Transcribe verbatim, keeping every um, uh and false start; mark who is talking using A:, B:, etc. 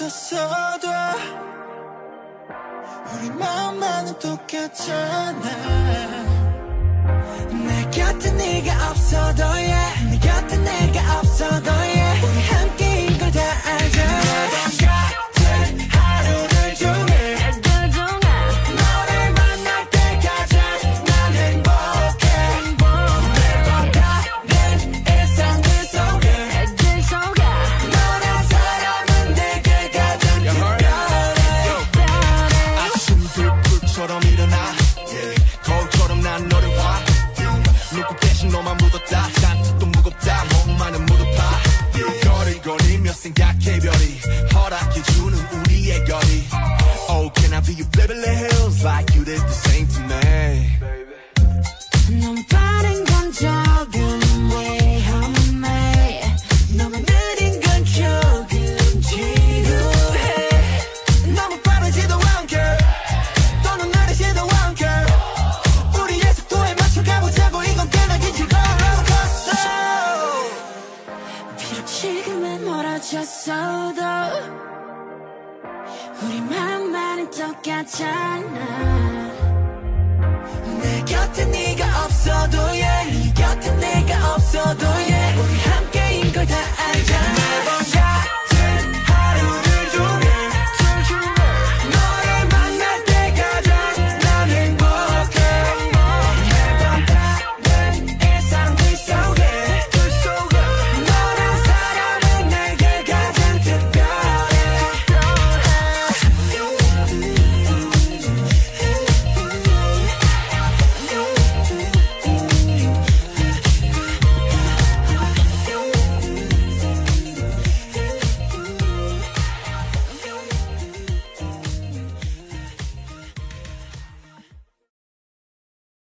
A: 멀어졌어도 우리 마음만은 똑같잖아. 내 곁에 네가 없어도 yeah. 내 곁에 내가 없어도 yeah. 우리 함께인 걸 다 알잖아. 같은 하루를 중에 너를 만날 때까지 난 행복해. 매번 다른 일상들 속에 너란 사람은 내게 가장 특별해.
B: 아침 불빛처럼 일어나 거울처럼 난 너를 봐. 눈곱 대신 너만 묻었다. 잔뜩 무겁다. 목만은 무릎아. 거리거리며 생각해 별이 허락해주는 우리의 거리. Oh, can I be your Beverly Hills like you did the same to me?
A: 너무 빠른 건 조금 위험해. 너무 느린 건 조금 지루해. 너무 빠르지도 않게 또는 느리지도 않게 우리의 속도에 맞춰 가보자고. 이건 꽤나 긴 즐거운 롤러코스터. 비록 지금은 멀어졌어도 우리 마음만은 똑같잖아. 내 곁에 네가 없어도 yeah. 네 곁에 내가 없어도 yeah. 우리 함께인 걸 다 알잖아.